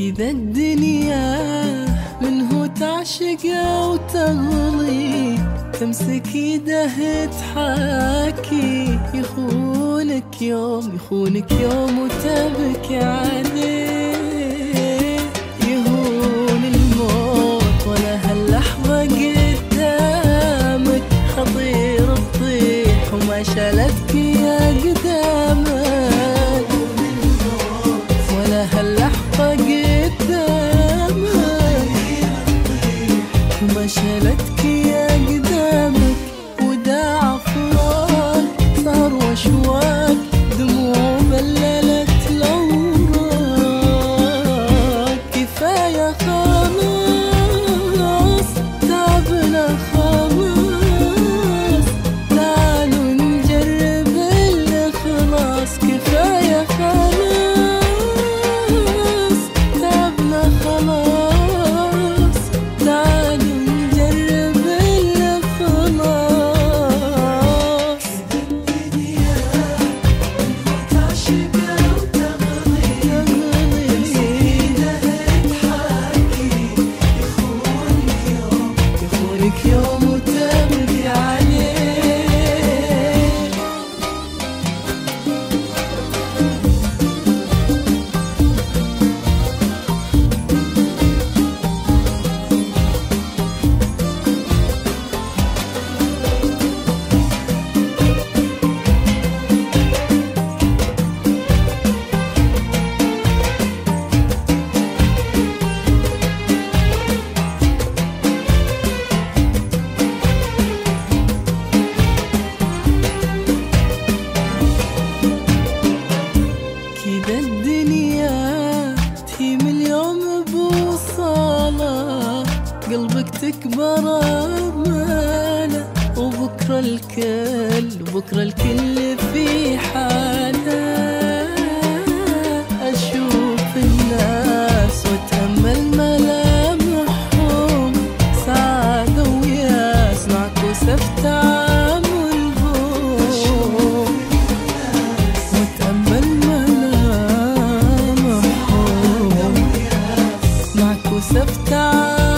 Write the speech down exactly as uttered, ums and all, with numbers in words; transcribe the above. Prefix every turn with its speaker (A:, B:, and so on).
A: كذا الدنيا منه تعشق وتغلي، تمسك يده تحاكي، يخونك يوم يخونك يوم وتبكي عليه. يهون الموت ولا هاللحظة قدامك، خطير تطيح وما شالتك يا قدامك، ولا هاللحظة قدامك وما شالتك يا قدامك. وداع فراق صار وشواك، دموع بللت الأوراق. كفاية خلاص تعبنا خلاص، تعالوا نجرب الإخلاص. كفاية خلاص تعبنا خلاص، تعالوا نجرب الإخلاص. الدنيا تعشق وتغلي، تمسكينها تحاكي، يخونك يوم يخونك يوم وتبكي عليه. كذا الدنيا تهيم اليوم بوصالة، قلبك تكبر أماله، وبكرة الكل وبكرة الكل في حاله. أشوف الناس وأتأمل ملامحهم، سعادة وياس معكوسة في تعاملهم، وأتأمل معكوسة في تعاملهم.